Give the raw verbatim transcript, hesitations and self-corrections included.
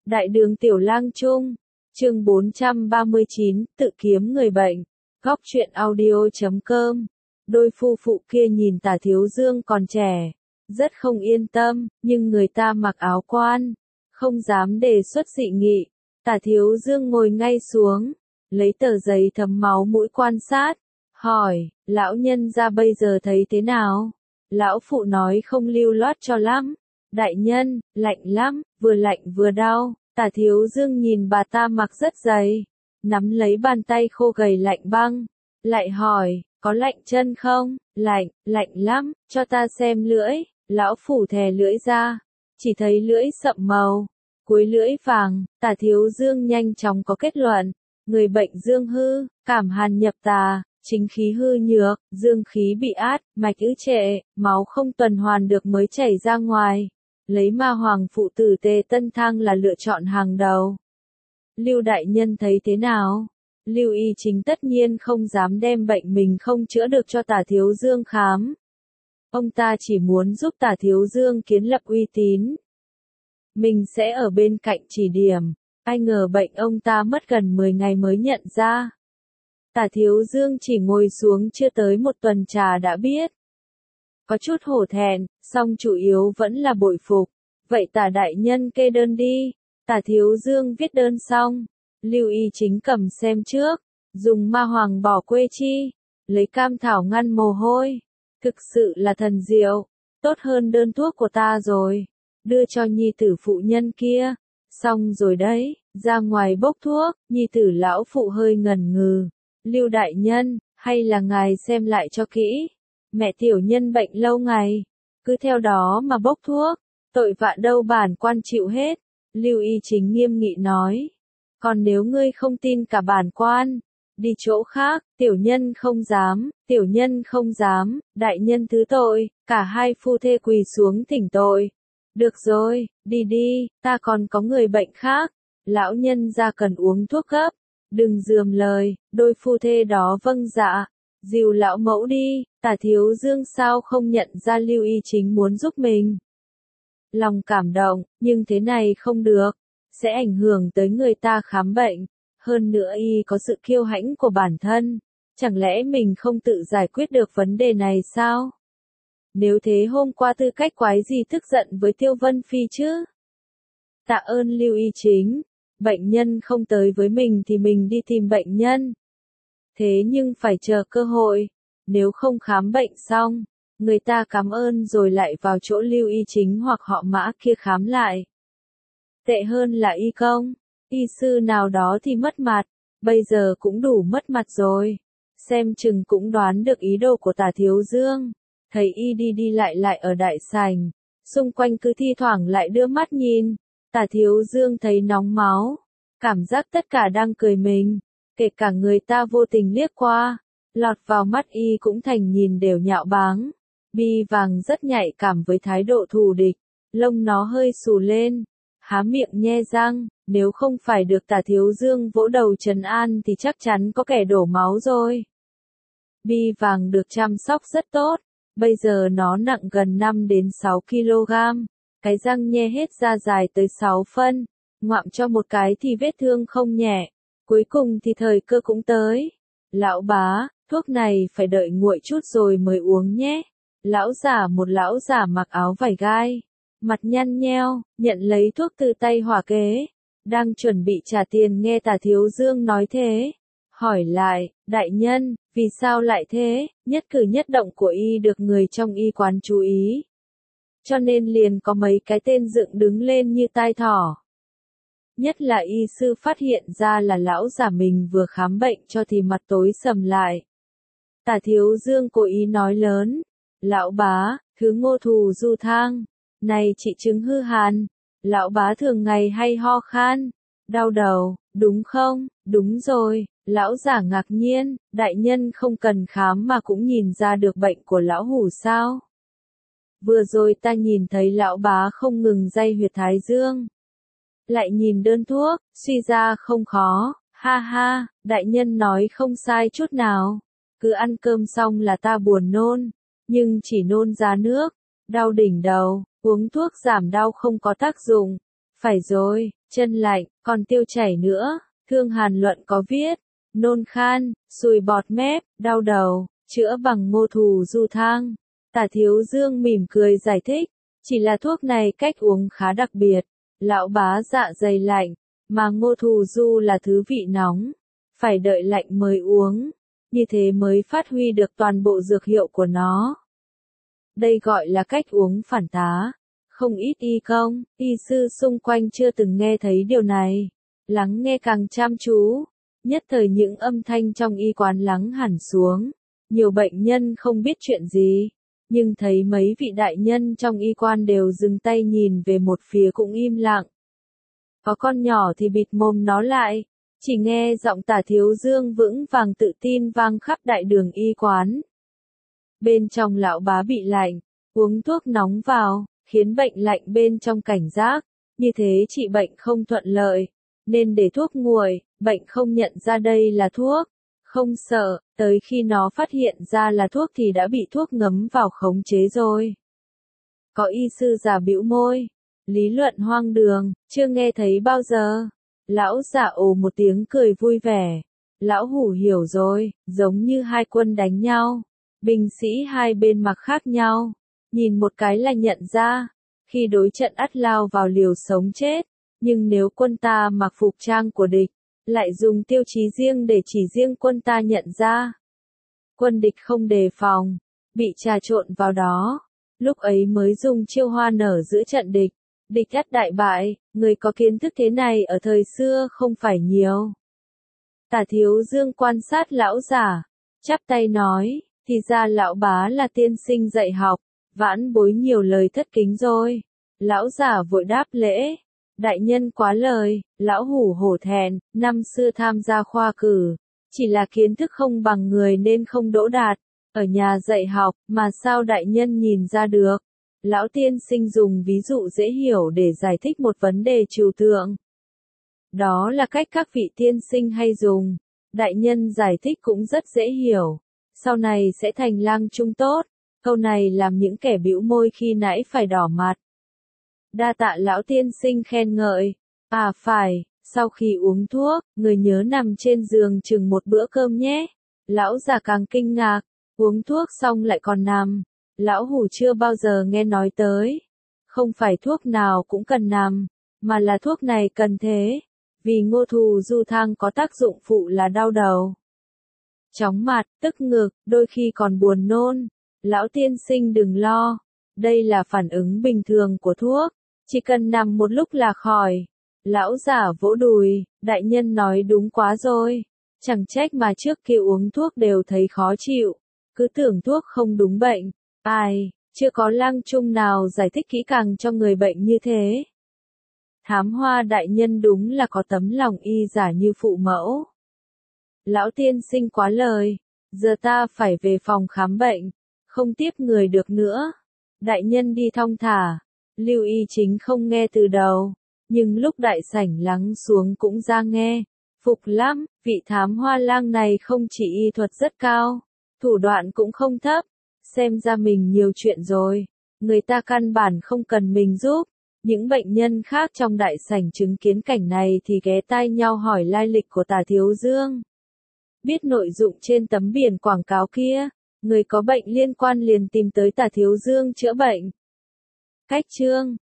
Đại đường Tiểu Lang Trung, chương bốn trăm ba mươi chín, tự kiếm người bệnh. Góc truyện audio chấm com. Đôi phu phụ kia nhìn Tả Thiếu Dương còn trẻ, rất không yên tâm, nhưng người ta mặc áo quan, không dám đề xuất dị nghị. Tả Thiếu Dương ngồi ngay xuống, lấy tờ giấy thấm máu mũi quan sát, hỏi, lão nhân ra bây giờ thấy thế nào? Lão phụ nói không lưu loát cho lắm. Đại nhân, lạnh lắm, vừa lạnh vừa đau. Tả Thiếu Dương nhìn bà ta mặc rất dày, nắm lấy bàn tay khô gầy lạnh băng, lại hỏi, có lạnh chân không? Lạnh, lạnh lắm, cho ta xem lưỡi. Lão phủ thè lưỡi ra, chỉ thấy lưỡi sậm màu, cuối lưỡi vàng. Tả Thiếu Dương nhanh chóng có kết luận, người bệnh dương hư, cảm hàn nhập tà, chính khí hư nhược, dương khí bị át, mạch ứ trệ, máu không tuần hoàn được mới chảy ra ngoài. Lấy ma hoàng phụ tử Tề Tân Thang là lựa chọn hàng đầu. Lưu đại nhân thấy thế nào? Lưu Y Chính tất nhiên không dám đem bệnh mình không chữa được cho Tả Thiếu Dương khám. Ông ta chỉ muốn giúp Tả Thiếu Dương kiến lập uy tín. Mình sẽ ở bên cạnh chỉ điểm. Ai ngờ bệnh ông ta mất gần mười ngày mới nhận ra. Tả Thiếu Dương chỉ ngồi xuống chưa tới một tuần trà đã biết. Có chút hổ thẹn, song chủ yếu vẫn là bội phục. Vậy Tả đại nhân kê đơn đi. Tả Thiếu Dương viết đơn xong, Lưu Y Chính cầm xem trước, dùng ma hoàng bỏ quê chi, lấy cam thảo ngăn mồ hôi. Thực sự là thần diệu, tốt hơn đơn thuốc của ta rồi. Đưa cho nhi tử phụ nhân kia. Xong rồi đấy, ra ngoài bốc thuốc, nhi tử lão phụ hơi ngần ngừ. Lưu đại nhân, hay là ngài xem lại cho kỹ. Mẹ tiểu nhân bệnh lâu ngày, cứ theo đó mà bốc thuốc, tội vạ đâu bản quan chịu hết. Lưu Y Chính nghiêm nghị nói, còn nếu ngươi không tin cả bản quan, đi chỗ khác. Tiểu nhân không dám, tiểu nhân không dám, đại nhân thứ tội. Cả hai phu thê quỳ xuống thỉnh tội. Được rồi, đi đi, ta còn có người bệnh khác, lão nhân ra cần uống thuốc gấp, đừng dườm lời. Đôi phu thê đó vâng dạ, dìu lão mẫu đi. Tả Thiếu Dương sao không nhận ra Lưu Y Chính muốn giúp mình. Lòng cảm động, nhưng thế này không được, sẽ ảnh hưởng tới người ta khám bệnh. Hơn nữa y có sự kiêu hãnh của bản thân, chẳng lẽ mình không tự giải quyết được vấn đề này sao? Nếu thế hôm qua tư cách quái gì tức giận với Tiêu Vân Phi chứ? Tạ ơn Lưu Y Chính, bệnh nhân không tới với mình thì mình đi tìm bệnh nhân. Thế nhưng phải chờ cơ hội, nếu không khám bệnh xong, người ta cảm ơn rồi lại vào chỗ Lưu Y Chính hoặc họ Mã kia khám lại. Tệ hơn là y công, y sư nào đó thì mất mặt, bây giờ cũng đủ mất mặt rồi. Xem chừng cũng đoán được ý đồ của Tả Thiếu Dương. Thấy y đi đi lại lại ở đại sảnh, xung quanh cứ thi thoảng lại đưa mắt nhìn. Tả Thiếu Dương thấy nóng máu, cảm giác tất cả đang cười mình, kể cả người ta vô tình liếc qua, lọt vào mắt y cũng thành nhìn đều nhạo báng. Bi vàng rất nhạy cảm với thái độ thù địch, lông nó hơi xù lên, há miệng nhe răng, nếu không phải được Tả Thiếu Dương vỗ đầu trấn an thì chắc chắn có kẻ đổ máu rồi. Bi vàng được chăm sóc rất tốt. Bây giờ nó nặng gần năm đến sáu ki lô gam, cái răng nhe hết ra dài tới sáu phân, ngoạm cho một cái thì vết thương không nhẹ, cuối cùng thì thời cơ cũng tới. Lão bá, thuốc này phải đợi nguội chút rồi mới uống nhé. Lão giả một lão giả mặc áo vải gai, mặt nhăn nheo, nhận lấy thuốc từ tay hỏa kế, đang chuẩn bị trả tiền nghe Tả Thiếu Dương nói thế. Hỏi lại, đại nhân, vì sao lại thế? Nhất cử nhất động của y được người trong y quán chú ý, cho nên liền có mấy cái tên dựng đứng lên như tai thỏ. Nhất là y sư phát hiện ra là lão giả mình vừa khám bệnh cho thì mặt tối sầm lại. Tả Thiếu Dương cố ý nói lớn, lão bá, thứ ngô thù du thang, này trị chứng hư hàn. Lão bá thường ngày hay ho khan, đau đầu, đúng không? Đúng rồi. Lão giả ngạc nhiên, đại nhân không cần khám mà cũng nhìn ra được bệnh của lão hủ sao? Vừa rồi ta nhìn thấy lão bá không ngừng day huyệt thái dương. Lại nhìn đơn thuốc, suy ra không khó, ha ha, đại nhân nói không sai chút nào. Cứ ăn cơm xong là ta buồn nôn, nhưng chỉ nôn ra nước, đau đỉnh đầu, uống thuốc giảm đau không có tác dụng, Phải rồi, chân lạnh, còn tiêu chảy nữa. Thương Hàn Luận có viết, nôn khan, sùi bọt mép, đau đầu, chữa bằng ngô thù du thang. Tả Thiếu Dương mỉm cười giải thích, chỉ là thuốc này cách uống khá đặc biệt. Lão bá dạ dày lạnh, mà ngô thù du là thứ vị nóng, phải đợi lạnh mới uống, như thế mới phát huy được toàn bộ dược hiệu của nó. Đây gọi là cách uống phản tá. Không ít y công, y sư xung quanh chưa từng nghe thấy điều này. Lắng nghe càng chăm chú, nhất thời những âm thanh trong y quán lắng hẳn xuống. Nhiều bệnh nhân không biết chuyện gì, nhưng thấy mấy vị đại nhân trong y quan đều dừng tay nhìn về một phía cũng im lặng. Có con nhỏ thì bịt mồm nó lại, chỉ nghe giọng Tả Thiếu Dương vững vàng tự tin vang khắp đại đường y quán. Bên trong lão bá bị lạnh, uống thuốc nóng vào, khiến bệnh lạnh bên trong cảnh giác, như thế trị bệnh không thuận lợi, nên để thuốc nguội, bệnh không nhận ra đây là thuốc, không sợ, tới khi nó phát hiện ra là thuốc thì đã bị thuốc ngấm vào khống chế rồi. Có y sư già bĩu môi, lý luận hoang đường, chưa nghe thấy bao giờ. Lão giả ồ một tiếng cười vui vẻ, lão hủ hiểu rồi, giống như hai quân đánh nhau, binh sĩ hai bên mặc khác nhau, nhìn một cái là nhận ra, khi đối trận ắt lao vào liều sống chết, nhưng nếu quân ta mặc phục trang của địch, lại dùng tiêu chí riêng để chỉ riêng quân ta nhận ra. Quân địch không đề phòng, bị trà trộn vào đó, lúc ấy mới dùng chiêu hoa nở giữa trận địch, địch ắt đại bại, người có kiến thức thế này ở thời xưa không phải nhiều. Tả Thiếu Dương quan sát lão giả, chắp tay nói, thì ra lão bá là tiên sinh dạy học, vãn bối nhiều lời thất kính rồi. Lão giả vội đáp lễ, đại nhân quá lời, lão hủ hổ thẹn, năm xưa tham gia khoa cử, chỉ là kiến thức không bằng người nên không đỗ đạt, ở nhà dạy học, mà sao đại nhân nhìn ra được. Lão tiên sinh dùng ví dụ dễ hiểu để giải thích một vấn đề trừu tượng. Đó là cách các vị tiên sinh hay dùng, đại nhân giải thích cũng rất dễ hiểu, sau này sẽ thành lang trung tốt, câu này làm những kẻ bĩu môi khi nãy phải đỏ mặt. Đa tạ lão tiên sinh khen ngợi, à phải, sau khi uống thuốc, người nhớ nằm trên giường chừng một bữa cơm nhé. Lão già càng kinh ngạc, uống thuốc xong lại còn nằm, lão hủ chưa bao giờ nghe nói tới. Không phải thuốc nào cũng cần nằm, mà là thuốc này cần thế, vì ngô thù du thang có tác dụng phụ là đau đầu, chóng mặt, tức ngực, đôi khi còn buồn nôn. Lão tiên sinh đừng lo, đây là phản ứng bình thường của thuốc, chỉ cần nằm một lúc là khỏi. Lão giả vỗ đùi, đại nhân nói đúng quá rồi, chẳng trách mà trước kia uống thuốc đều thấy khó chịu, cứ tưởng thuốc không đúng bệnh, ai, chưa có lang trung nào giải thích kỹ càng cho người bệnh như thế. Thám Hoa đại nhân đúng là có tấm lòng y giả như phụ mẫu. Lão tiên sinh quá lời, giờ ta phải về phòng khám bệnh, không tiếp người được nữa. Đại nhân đi thong thả, Lưu Y Chính không nghe từ đầu, nhưng lúc đại sảnh lắng xuống cũng ra nghe. Phục lắm, vị thám hoa lang này không chỉ y thuật rất cao, thủ đoạn cũng không thấp, xem ra mình nhiều chuyện rồi, người ta căn bản không cần mình giúp. Những bệnh nhân khác trong đại sảnh chứng kiến cảnh này thì ghé tai nhau hỏi lai lịch của Tả Thiếu Dương. Biết nội dụng trên tấm biển quảng cáo kia, người có bệnh liên quan liền tìm tới Tả Thiếu Dương chữa bệnh. Cách chương